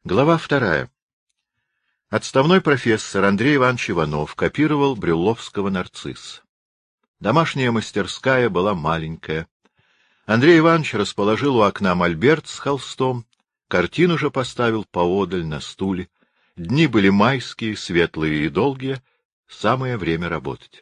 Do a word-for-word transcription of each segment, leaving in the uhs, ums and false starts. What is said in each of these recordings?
Глава вторая. Отставной профессор Андрей Иванович Иванов копировал брюлловского нарцисса. Домашняя мастерская была маленькая. Андрей Иванович расположил у окна мольберт с холстом, картину же поставил поодаль на стуле. Дни были майские, светлые и долгие, самое время работать.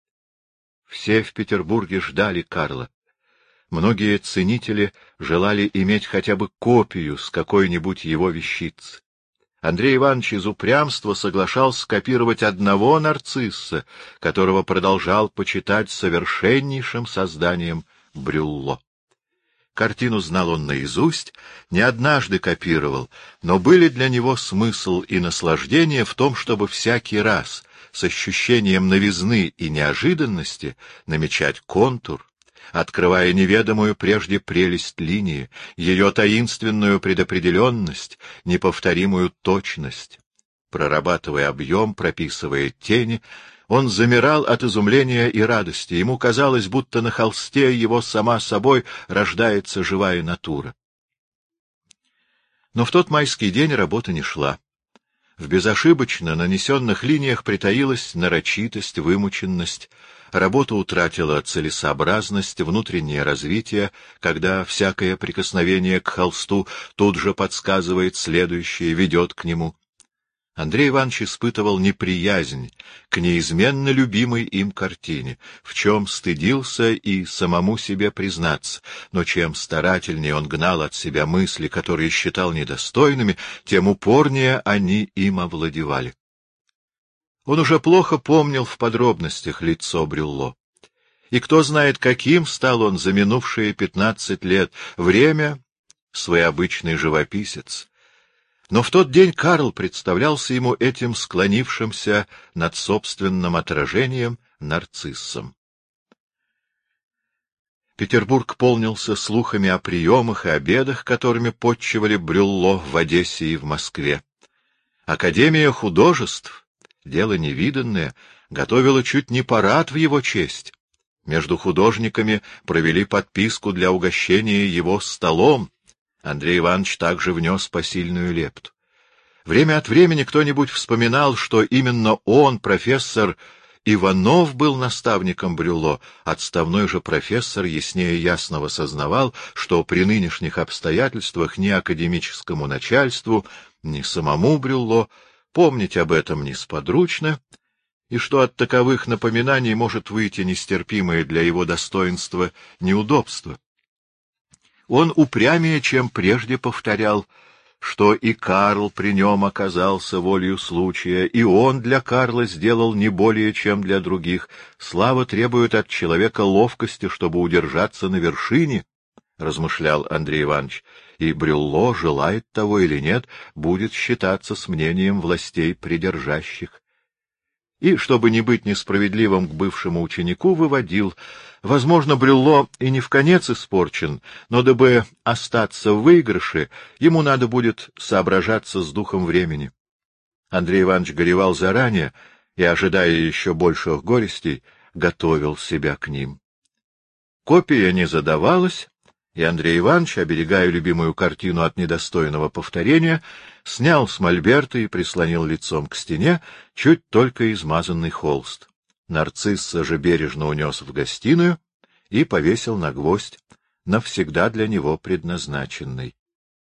Все в Петербурге ждали Карла. Многие ценители желали иметь хотя бы копию с какой-нибудь его вещицы. Андрей Иванович из упрямства соглашался копировать одного нарцисса, которого продолжал почитать совершеннейшим созданием Брюлло. Картину знал он наизусть, не однажды копировал, но были для него смысл и наслаждение в том, чтобы всякий раз с ощущением новизны и неожиданности намечать контур, открывая неведомую прежде прелесть линии, ее таинственную предопределенность, неповторимую точность. Прорабатывая объем, прописывая тени, он замирал от изумления и радости. Ему казалось, будто на холсте его сама собой рождается живая натура. Но в тот майский день работа не шла. В безошибочно нанесенных линиях притаилась нарочитость, вымученность. Работа утратила целесообразность, внутреннее развитие, когда всякое прикосновение к холсту тут же подсказывает следующее, ведет к нему. Андрей Иванович испытывал неприязнь к неизменно любимой им картине, в чем стыдился и самому себе признаться, но чем старательнее он гнал от себя мысли, которые считал недостойными, тем упорнее они им овладевали. Он уже плохо помнил в подробностях лицо Брюлло. И кто знает, каким стал он за минувшие пятнадцать лет. Время — своеобычный живописец. Но в тот день Карл представлялся ему этим склонившимся над собственным отражением нарциссом. Петербург полнился слухами о приемах и обедах, которыми подчивали Брюлло в Одессе и в Москве. Академия художеств, дело невиданное, готовила чуть не парад в его честь. Между художниками провели подписку для угощения его столом. Андрей Иванович также внес посильную лепту. Время от времени кто-нибудь вспоминал, что именно он, профессор Иванов, был наставником Брюлло. Отставной же профессор яснее ясного сознавал, что при нынешних обстоятельствах ни академическому начальству, ни самому Брюлло помнить об этом несподручно, и что от таковых напоминаний может выйти нестерпимое для его достоинства неудобство. Он упрямее, чем прежде, повторял, что и Карл при нем оказался волею случая, и он для Карла сделал не более, чем для других. Слава требует от человека ловкости, чтобы удержаться на вершине, — размышлял Андрей Иванович, — и Брюлло, желает того или нет, будет считаться с мнением властей придержащих. И, чтобы не быть несправедливым к бывшему ученику, выводил: возможно, Брюлло и не вконец испорчен, но дабы остаться в выигрыше, ему надо будет соображаться с духом времени. Андрей Иванович горевал заранее и, ожидая еще больших горестей, готовил себя к ним. Копия не задавалась, и Андрей Иванович, оберегая любимую картину от недостойного повторения, снял с мольберта и прислонил лицом к стене чуть только измазанный холст. Нарцисса же бережно унес в гостиную и повесил на гвоздь, навсегда для него предназначенный.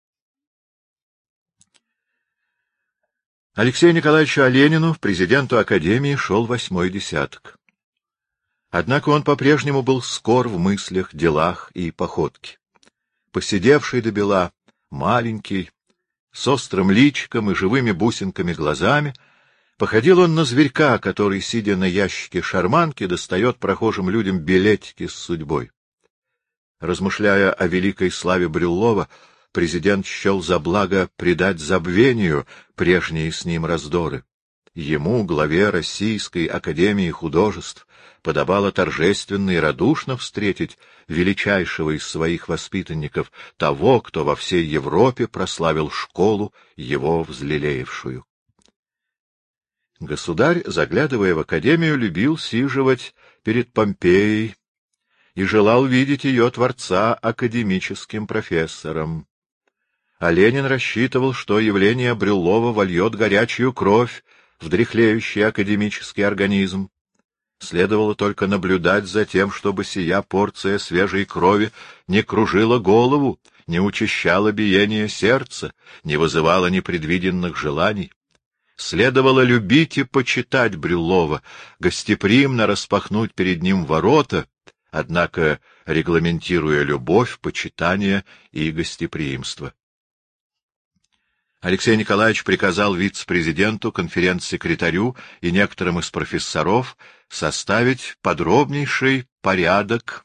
Алексею Николаевичу Оленину, президенту Академии, шел восьмой десяток. Однако он по-прежнему был скор в мыслях, делах и походке. Посидевший до бела, маленький, с острым личиком и живыми бусинками глазами, походил он на зверька, который, сидя на ящике шарманки, достает прохожим людям билетики с судьбой. Размышляя о великой славе Брюллова, президент счел за благо придать забвению прежние с ним раздоры. Ему, главе Российской академии художеств, подобало торжественно и радушно встретить величайшего из своих воспитанников, того, кто во всей Европе прославил школу, его взлелеевшую. Государь, заглядывая в академию, любил сиживать перед Помпеей и желал видеть ее творца академическим профессором. а Ленин рассчитывал, что явление Брюллова вольет горячую кровь в дряхлеющий академический организм. Следовало только наблюдать за тем, чтобы сия порция свежей крови не кружила голову, не учащала биение сердца, не вызывала непредвиденных желаний. Следовало любить и почитать Брюллова, гостеприимно распахнуть перед ним ворота, однако регламентируя любовь, почитание и гостеприимство. Алексей Николаевич приказал вице-президенту, конференц-секретарю и некоторым из профессоров составить подробнейший порядок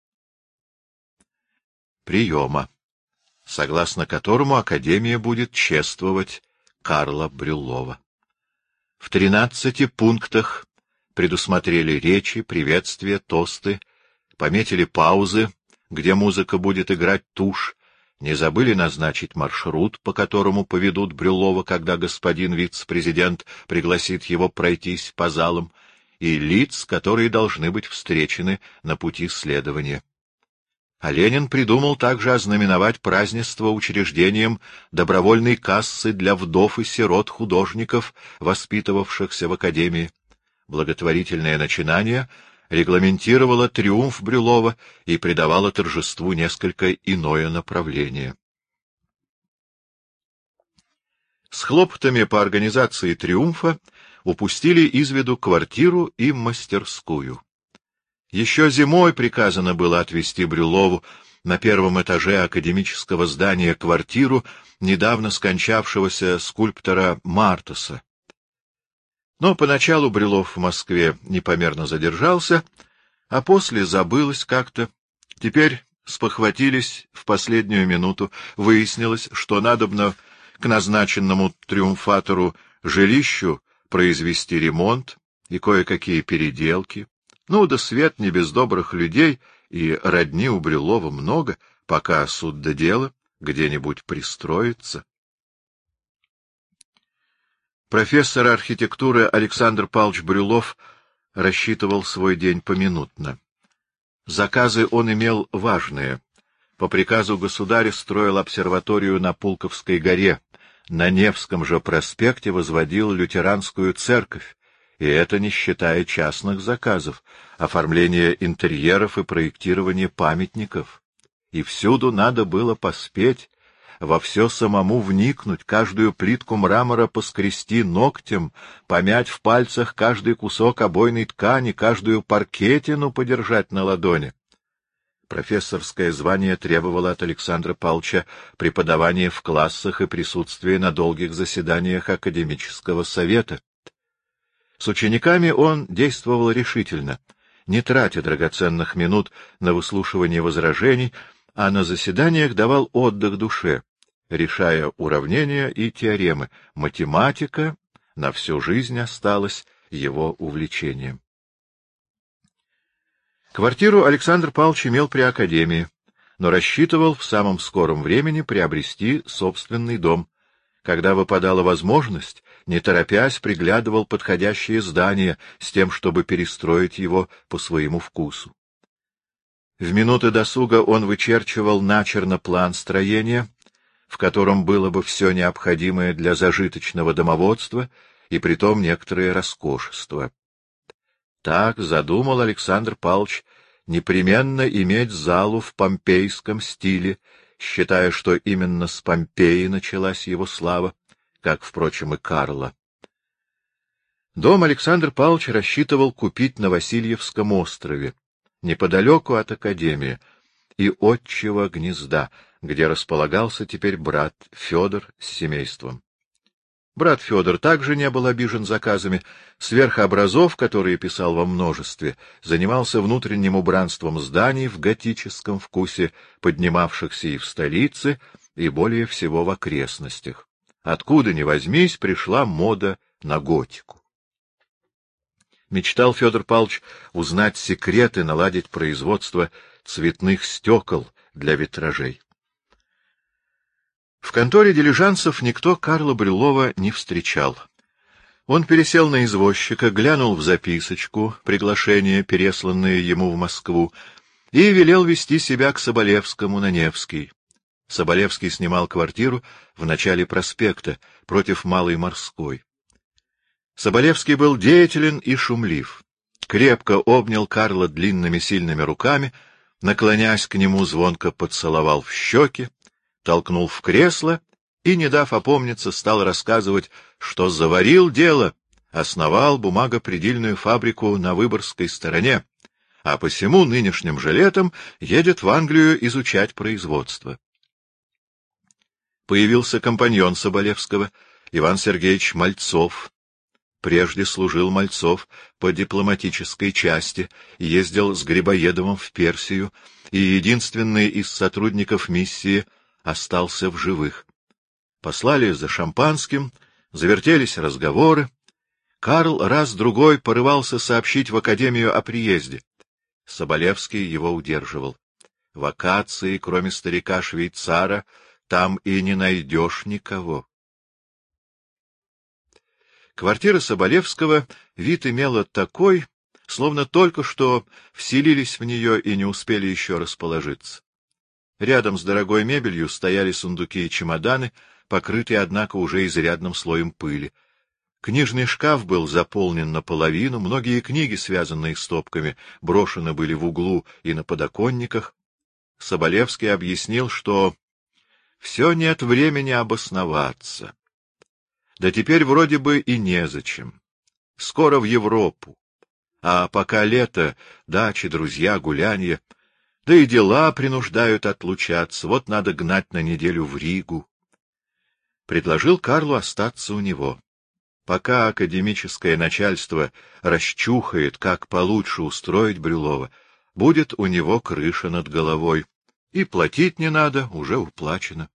приема, согласно которому Академия будет чествовать Карла Брюллова. В тринадцати пунктах предусмотрели речи, приветствия, тосты, пометили паузы, где музыка будет играть тушь, не забыли назначить маршрут, по которому поведут Брюллова, когда господин вице-президент пригласит его пройтись по залам, и лиц, которые должны быть встречены на пути следования. А Ленин придумал также ознаменовать празднество учреждением добровольной кассы для вдов и сирот художников, воспитывавшихся в Академии. Благотворительное начинание регламентировало триумф Брюллова и придавало торжеству несколько иное направление. С хлопотами по организации триумфа упустили из виду квартиру и мастерскую. Еще зимой приказано было отвезти Брюллову на первом этаже академического здания квартиру недавно скончавшегося скульптора Мартаса. Но поначалу Брюллов в Москве непомерно задержался, а после забылось как-то. Теперь спохватились в последнюю минуту. Выяснилось, что надобно к назначенному триумфатору жилищу произвести ремонт и кое-какие переделки. Ну да свет не без добрых людей, и родни у Брюллова много, пока суд до дела где-нибудь пристроится. Профессор архитектуры Александр Павлович Брюллов рассчитывал свой день поминутно. Заказы он имел важные. По приказу государя строил обсерваторию на Пулковской горе, на Невском же проспекте возводил лютеранскую церковь, и это не считая частных заказов, оформления интерьеров и проектирования памятников. И всюду надо было поспеть, во все самому вникнуть, каждую плитку мрамора поскрести ногтем, помять в пальцах каждый кусок обойной ткани, каждую паркетину подержать на ладони. Профессорское звание требовало от Александра Павловича преподавания в классах и присутствия на долгих заседаниях академического совета. С учениками он действовал решительно, не тратя драгоценных минут на выслушивание возражений, а на заседаниях давал отдых душе, решая уравнения и теоремы. Математика на всю жизнь осталась его увлечением. Квартиру Александр Павлович имел при академии, но рассчитывал в самом скором времени приобрести собственный дом. Когда выпадала возможность, не торопясь, приглядывал подходящее здание с тем, чтобы перестроить его по своему вкусу. В минуты досуга он вычерчивал начерно план строения, в котором было бы все необходимое для зажиточного домоводства и притом некоторые роскошества. Так задумал Александр Павлович непременно иметь залу в помпейском стиле, считая, что именно с Помпеи началась его слава, как, впрочем, и Карла. Дом Александр Павлович рассчитывал купить на Васильевском острове, неподалеку от академии и отчего гнезда, где располагался теперь брат Федор с семейством. Брат Федор также не был обижен заказами. Сверх образов, которые писал во множестве, занимался внутренним убранством зданий в готическом вкусе, поднимавшихся и в столице, и более всего в окрестностях. Откуда ни возьмись, пришла мода на готику. Мечтал Федор Павлович узнать секреты, наладить производство цветных стекол для витражей. В конторе дилижансов никто Карла Брюллова не встречал. Он пересел на извозчика, глянул в записочку, приглашение, пересланное ему в Москву, и велел вести себя к Соболевскому на Невский. Соболевский снимал квартиру в начале проспекта, против Малой Морской. Соболевский был деятелен и шумлив. Крепко обнял Карла длинными сильными руками, наклонясь к нему, звонко поцеловал в щеки, толкнул в кресло и, не дав опомниться, стал рассказывать, что заварил дело, основал бумагопредельную фабрику на Выборгской стороне, а посему нынешним же летом едет в Англию изучать производство. Появился компаньон Соболевского, Иван Сергеевич Мальцов. Прежде служил Мальцов по дипломатической части, ездил с Грибоедовым в Персию, и единственный из сотрудников миссии остался в живых. Послали за шампанским, завертелись разговоры. Карл раз-другой порывался сообщить в академию о приезде. Соболевский его удерживал. Вакации, кроме старика-швейцара, там и не найдешь никого. Квартира Соболевского вид имела такой, словно только что вселились в нее и не успели еще расположиться. Рядом с дорогой мебелью стояли сундуки и чемоданы, покрытые, однако, уже изрядным слоем пыли. Книжный шкаф был заполнен наполовину, многие книги, связанные стопками, брошены были в углу и на подоконниках. Соболевский объяснил, что все нет времени обосноваться. Да теперь вроде бы и незачем. Скоро в Европу. А пока лето, дачи, друзья, гулянья, да и дела принуждают отлучаться, вот надо гнать на неделю в Ригу. Предложил Карлу остаться у него. Пока академическое начальство расчухает, как получше устроить Брюллова, будет у него крыша над головой. И платить не надо, уже уплачено.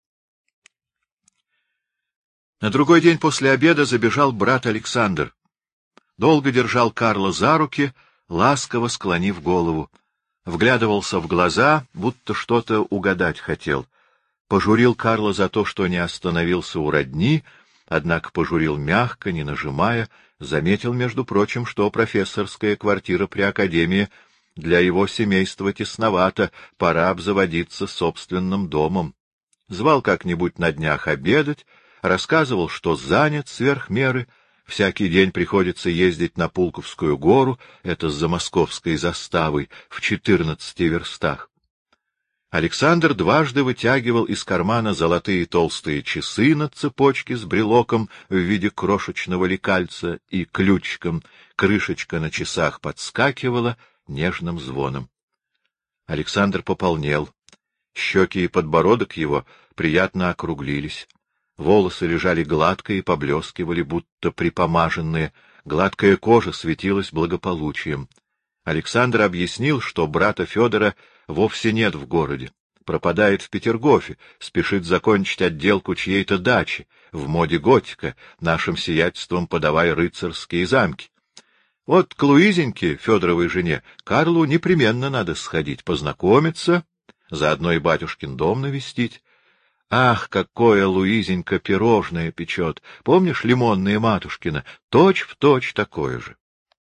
На другой день после обеда забежал брат Александр. Долго держал Карла за руки, ласково склонив голову. Вглядывался в глаза, будто что-то угадать хотел. Пожурил Карла за то, что не остановился у родни, однако пожурил мягко, не нажимая, заметил, между прочим, что профессорская квартира при академии для его семейства тесновато, пора обзаводиться собственным домом. Звал как-нибудь на днях обедать, рассказывал, что занят сверх меры, всякий день приходится ездить на Пулковскую гору, это за московской заставой, в четырнадцати верстах. Александр дважды вытягивал из кармана золотые толстые часы на цепочке с брелоком в виде крошечного лекальца и ключиком, крышечка на часах подскакивала нежным звоном. Александр пополнел, щеки и подбородок его приятно округлились. Волосы лежали гладко и поблескивали, будто припомаженные, гладкая кожа светилась благополучием. Александр объяснил, что брата Федора вовсе нет в городе, пропадает в Петергофе, спешит закончить отделку чьей-то дачи, в моде готика, нашим сиятельством подавая рыцарские замки. Вот к Луизеньке, Федоровой жене, Карлу непременно надо сходить, познакомиться, заодно и батюшкин дом навестить. Ах, какое Луизенька пирожное печет! Помнишь лимонное матушкино? Точь-в-точь такое же.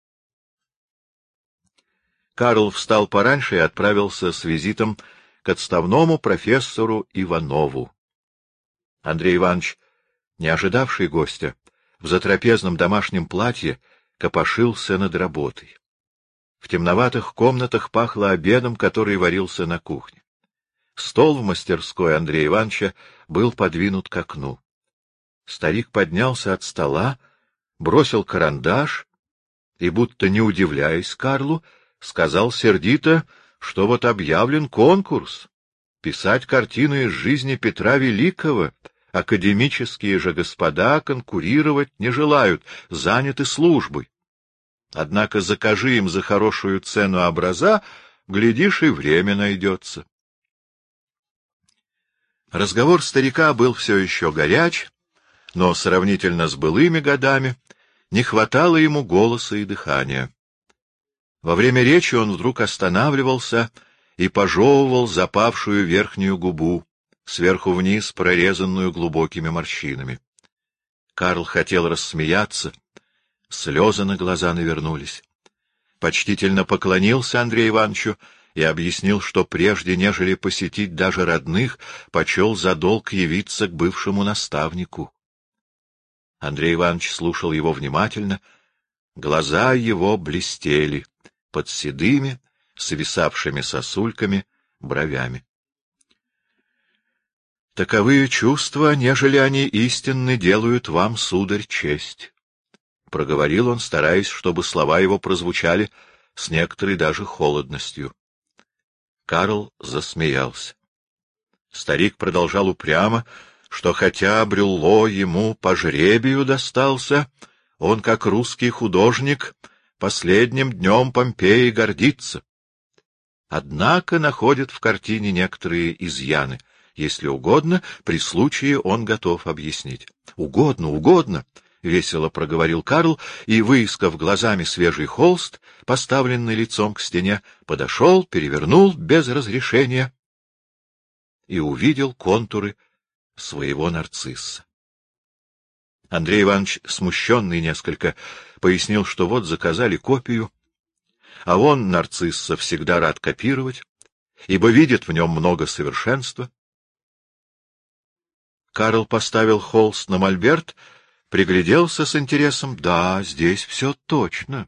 Карл встал пораньше и отправился с визитом к отставному профессору Иванову. Андрей Иванович, не ожидавший гостя, в затрапезном домашнем платье копошился над работой. В темноватых комнатах пахло обедом, который варился на кухне. Стол в мастерской Андрея Ивановича был подвинут к окну. Старик поднялся от стола, бросил карандаш и, будто не удивляясь Карлу, сказал сердито, что вот объявлен конкурс. Писать картины из жизни Петра Великого. Академические же господа конкурировать не желают, заняты службой. Однако закажи им за хорошую цену образа, глядишь, и время найдется. Разговор старика был все еще горяч, но сравнительно с былыми годами не хватало ему голоса и дыхания. Во время речи он вдруг останавливался и пожевывал запавшую верхнюю губу, сверху вниз прорезанную глубокими морщинами. Карл хотел рассмеяться, слезы на глаза навернулись. Почтительно поклонился Андрею Ивановичу и объяснил, что прежде, нежели посетить даже родных, почел за долг явиться к бывшему наставнику. Андрей Иванович слушал его внимательно, глаза его блестели под седыми, свисавшими сосульками, бровями. — Таковые чувства, нежели они истинны, делают вам, сударь, честь, — проговорил он, стараясь, чтобы слова его прозвучали с некоторой даже холодностью. Карл засмеялся. Старик продолжал упрямо, что хотя Брюлло ему по жребию достался, он, как русский художник, последним днем Помпеи гордится. Однако находит в картине некоторые изъяны. Если угодно, при случае он готов объяснить. — Угодно, угодно! — весело проговорил Карл и, выискав глазами свежий холст, поставленный лицом к стене, подошел, перевернул без разрешения и увидел контуры своего нарцисса. Андрей Иванович, смущенный несколько, пояснил, что вот заказали копию, а он, нарцисса, всегда рад копировать, ибо видит в нем много совершенства. Карл поставил холст на мольберт, пригляделся с интересом. Да, здесь все точно.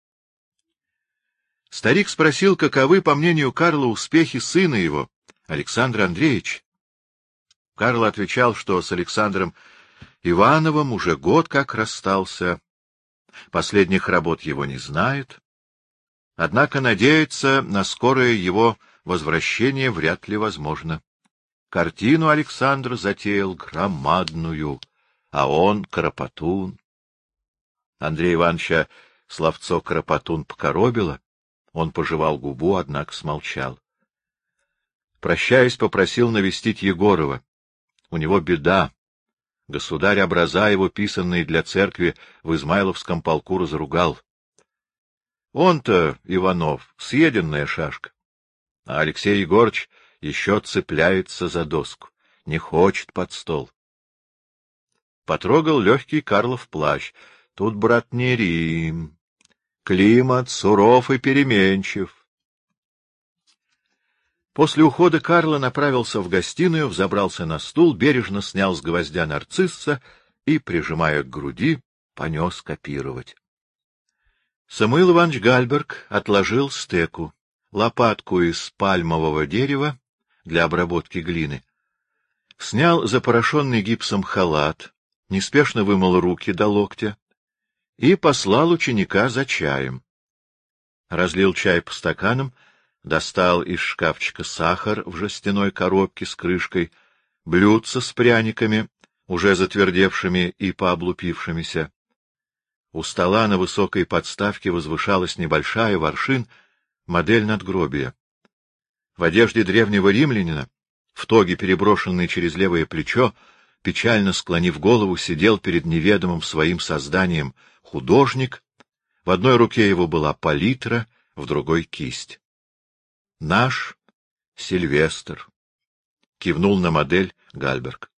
Старик спросил, каковы, по мнению Карла, успехи сына его, Александра Андреевича. Карл отвечал, что с Александром Ивановым уже год как расстался, последних работ его не знает, однако надеяться на скорое его возвращение вряд ли возможно. Картину Александр затеял громадную, а он Кропотун. Андрея Ивановича словцо Кропотун покоробило, он пожевал губу, однако смолчал. Прощаясь, попросил навестить Егорова. У него беда. Государь образа его, писанные для церкви, в Измайловском полку разругал. Он-то, Иванов, съеденная шашка, а Алексей Егорыч еще цепляется за доску, не хочет под стол. Потрогал легкий Карлов плащ. Тут, брат, не Рим. Климат суров и переменчив. После ухода Карла направился в гостиную, взобрался на стул, бережно снял с гвоздя нарцисса и, прижимая к груди, понес копировать. Самуил Иванович Гальберг отложил стеку, лопатку из пальмового дерева для обработки глины, снял запорошенный гипсом халат, неспешно вымыл руки до локтя и послал ученика за чаем. Разлил чай по стаканам, достал из шкафчика сахар в жестяной коробке с крышкой, блюдце с пряниками, уже затвердевшими и пооблупившимися. У стола на высокой подставке возвышалась небольшая, воршин, модель надгробия. В одежде древнего римлянина, в тоге, переброшенной через левое плечо, печально склонив голову, сидел перед неведомым своим созданием художник. В одной руке его была палитра, в другой — кисть. — Наш Сильвестр, — кивнул на модель Гальберг.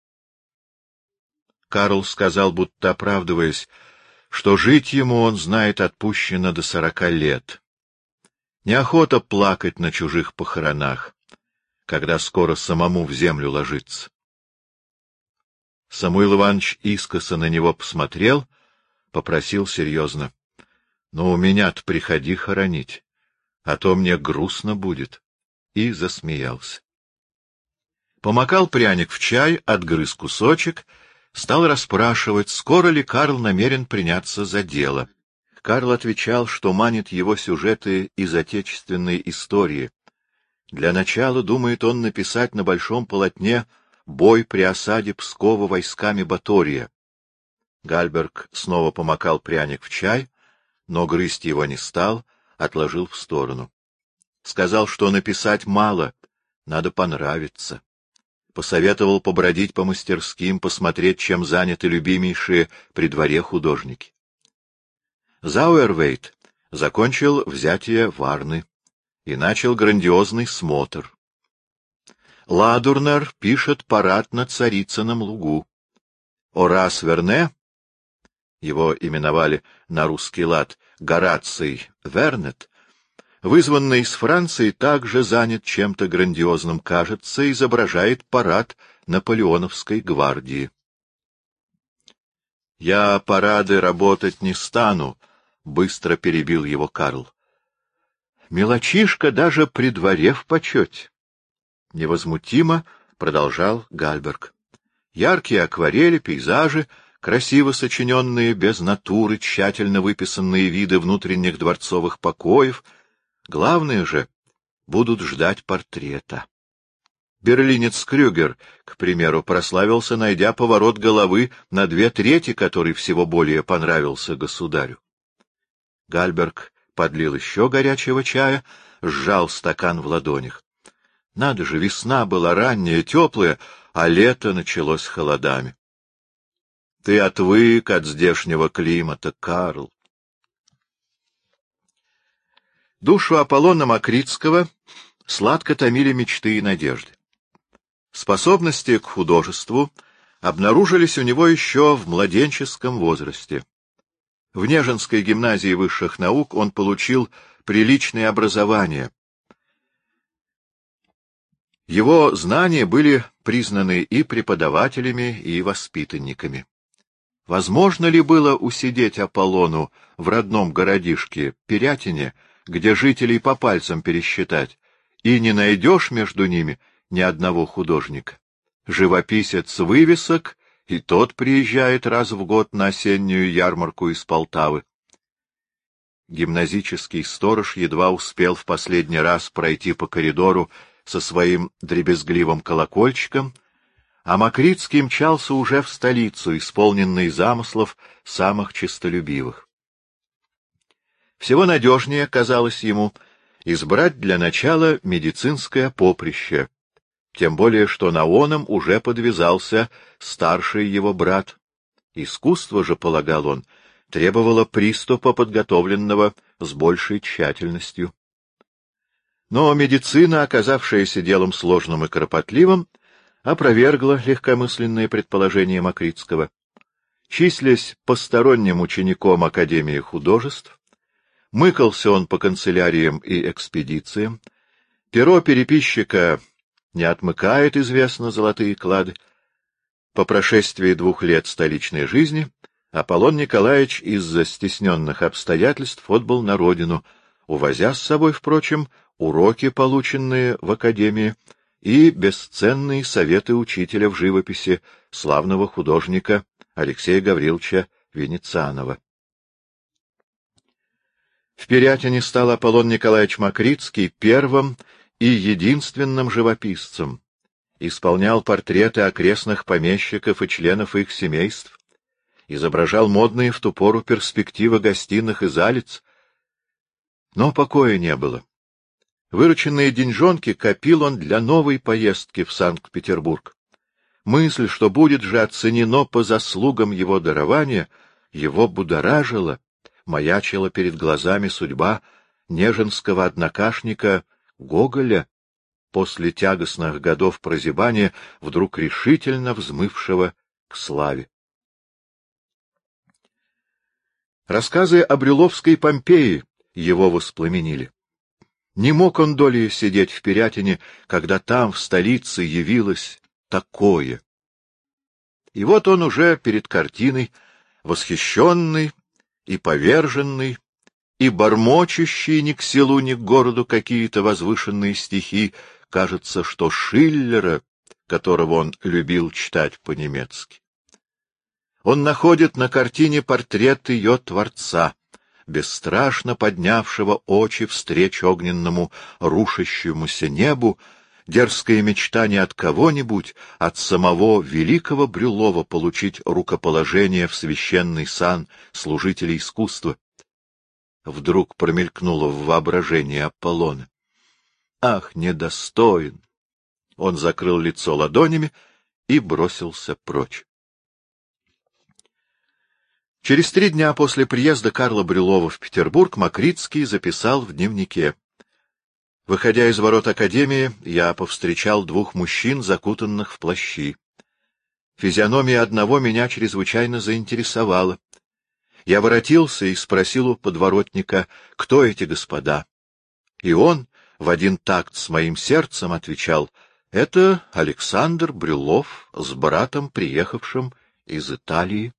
Карл сказал, будто оправдываясь, что жить ему, он знает, отпущено до сорока лет. Неохота плакать на чужих похоронах, когда скоро самому в землю ложиться. Самуил Иванович искоса на него посмотрел, попросил серьезно: — Ну, у меня-то приходи хоронить, а то мне грустно будет, и засмеялся. Помакал пряник в чай, отгрыз кусочек, стал расспрашивать, скоро ли Карл намерен приняться за дело. Карл отвечал, что манит его сюжеты из отечественной истории. Для начала думает он написать на большом полотне бой при осаде Пскова войсками Батория. Гальберг снова помакал пряник в чай, но грызть его не стал, отложил в сторону. Сказал, что написать мало, надо понравиться. Посоветовал побродить по мастерским, посмотреть, чем заняты любимейшие при дворе художники. Зауэрвейт закончил взятие Варны и начал грандиозный смотр. Ладурнер пишет парад на Царицыном лугу. Орас Верне, его именовали на русский лад Гораций Вернет, вызванный из Франции, также занят чем-то грандиозным, кажется, изображает парад Наполеоновской гвардии. — Я парады работать не стану, — быстро перебил его Карл. — Мелочишка даже при дворе в почете. Невозмутимо продолжал Гальберг. Яркие акварели, пейзажи, красиво сочиненные, без натуры, тщательно выписанные виды внутренних дворцовых покоев. Главное же, будут ждать портрета. Берлинец Крюгер, к примеру, прославился, найдя поворот головы на две трети, который всего более понравился государю. Гальберг подлил еще горячего чая, сжал стакан в ладонях. Надо же, весна была ранняя, теплая, а лето началось холодами. Ты отвык от здешнего климата, Карл. Душу Аполлона Макритского сладко томили мечты и надежды. Способности к художеству обнаружились у него еще в младенческом возрасте. В Нежинской гимназии высших наук он получил приличное образование. Его знания были признаны и преподавателями, и воспитанниками. Возможно ли было усидеть Аполлону в родном городишке Пирятине, где жителей по пальцам пересчитать, и не найдешь между ними ни одного художника? Живописец вывесок, и тот приезжает раз в год на осеннюю ярмарку из Полтавы. Гимназический сторож едва успел в последний раз пройти по коридору со своим дребезгливым колокольчиком, а Макритский мчался уже в столицу, исполненный замыслов самых честолюбивых. Всего надежнее, казалось ему, избрать для начала медицинское поприще, тем более что на оном уже подвязался старший его брат. Искусство же, полагал он, требовало приступа, подготовленного с большей тщательностью. Но медицина, оказавшаяся делом сложным и кропотливым, опровергла легкомысленные предположения Макритского. Числясь посторонним учеником Академии художеств, мыкался он по канцеляриям и экспедициям, перо переписчика не отмыкает, известно, золотые клады. По прошествии двух лет столичной жизни Аполлон Николаевич из-за стесненных обстоятельств отбыл на родину, увозя с собой, впрочем, уроки, полученные в Академии, и бесценные советы учителя в живописи, славного художника Алексея Гавриловича Венецианова. В Пирятине стал Аполлон Николаевич Макритский первым и единственным живописцем, исполнял портреты окрестных помещиков и членов их семейств, изображал модные в ту пору перспективы гостиных и залиц. Но покоя не было. Вырученные деньжонки копил он для новой поездки в Санкт-Петербург. Мысль, что будет же оценено по заслугам его дарования, его будоражила, маячила перед глазами судьба нежинского однокашника Гоголя, после тягостных годов прозябания, вдруг решительно взмывшего к славе. Рассказы о Брюлловской Помпеи его воспламенили. Не мог он долей сидеть в Пирятине, когда там, в столице, явилось такое. И вот он уже перед картиной, восхищенный и поверженный, и бормочущий ни к селу, ни к городу какие-то возвышенные стихи, кажется, что Шиллера, которого он любил читать по-немецки. Он находит на картине портрет ее творца, бесстрашно поднявшего очи встреч огненному рушащемуся небу, дерзкая мечта не от кого-нибудь, от самого великого Брюллова получить рукоположение в священный сан служителей искусства. Вдруг промелькнуло в воображении Аполлона. Ах, недостоин! Он закрыл лицо ладонями и бросился прочь. Через три дня после приезда Карла Брюллова в Петербург Макритский записал в дневнике: «Выходя из ворот Академии, я повстречал двух мужчин, закутанных в плащи. Физиономия одного меня чрезвычайно заинтересовала. Я воротился и спросил у подворотника, кто эти господа. И он в один такт с моим сердцем отвечал: «Это Александр Брюллов с братом, приехавшим из Италии».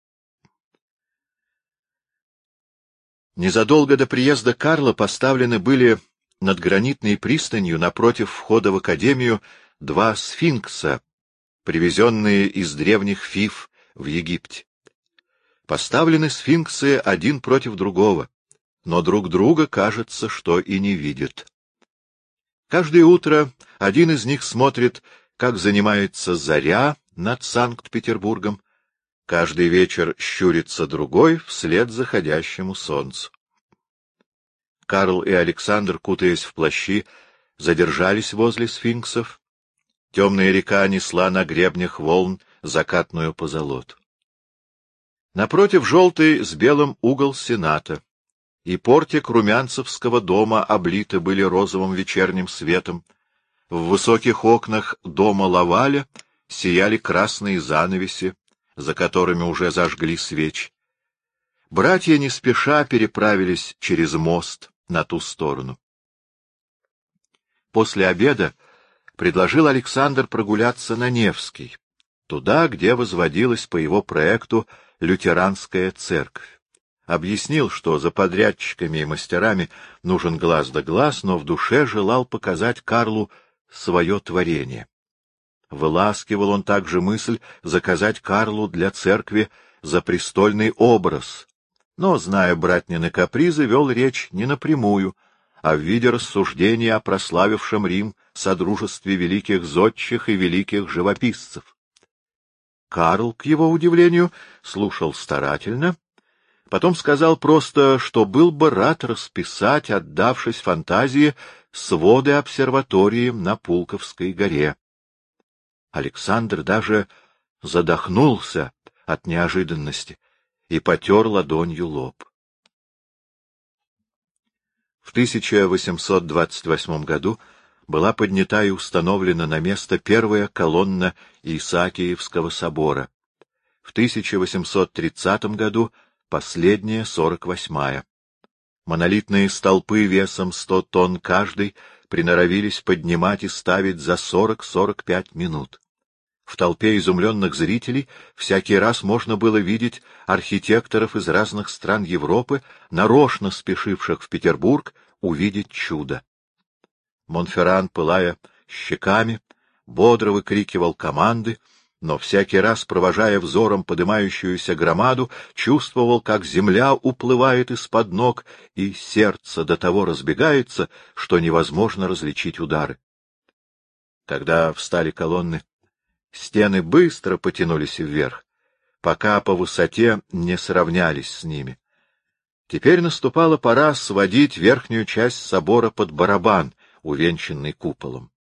Незадолго до приезда Карла поставлены были над гранитной пристанью напротив входа в академию два сфинкса, привезенные из древних Фив в Египте. Поставлены сфинксы один против другого, но друг друга, кажется, что и не видят. Каждое утро один из них смотрит, как занимается заря над Санкт-Петербургом, каждый вечер щурится другой вслед заходящему солнцу. Карл и Александр, кутаясь в плащи, задержались возле сфинксов. Темная река несла на гребнях волн закатную позолоту. Напротив желтый с белым угол Сената, и портик Румянцевского дома облиты были розовым вечерним светом. В высоких окнах дома Лаваля сияли красные занавеси, за которыми уже зажгли свечи. Братья не спеша переправились через мост на ту сторону. После обеда предложил Александр прогуляться на Невский, туда, где возводилась по его проекту лютеранская церковь. Объяснил, что за подрядчиками и мастерами нужен глаз да глаз, но в душе желал показать Карлу свое творение. Выласкивал он также мысль заказать Карлу для церкви запрестольный образ, но, зная братнины капризы, вел речь не напрямую, а в виде рассуждения о прославившем Рим содружестве великих зодчих и великих живописцев. Карл, к его удивлению, слушал старательно, потом сказал просто, что был бы рад расписать, отдавшись фантазии, своды обсерватории на Пулковской горе. Александр даже задохнулся от неожиданности и потер ладонью лоб. В тысяча восемьсот двадцать восьмом году была поднята и установлена на место первая колонна Исаакиевского собора. В тысяча восемьсот тридцатом году последняя, сорок восьмая. Монолитные столпы весом сто тонн каждый приноровились поднимать и ставить за сорок-сорок пять минут. В толпе изумленных зрителей всякий раз можно было видеть архитекторов из разных стран Европы, нарочно спешивших в Петербург увидеть чудо. Монферран, пылая щеками, бодро выкрикивал команды, но всякий раз, провожая взором подымающуюся громаду, чувствовал, как земля уплывает из-под ног, и сердце до того разбегается, что невозможно различить удары. Когда встали колонны, стены быстро потянулись вверх, пока по высоте не сравнялись с ними. Теперь наступала пора сводить верхнюю часть собора под барабан, увенчанный куполом.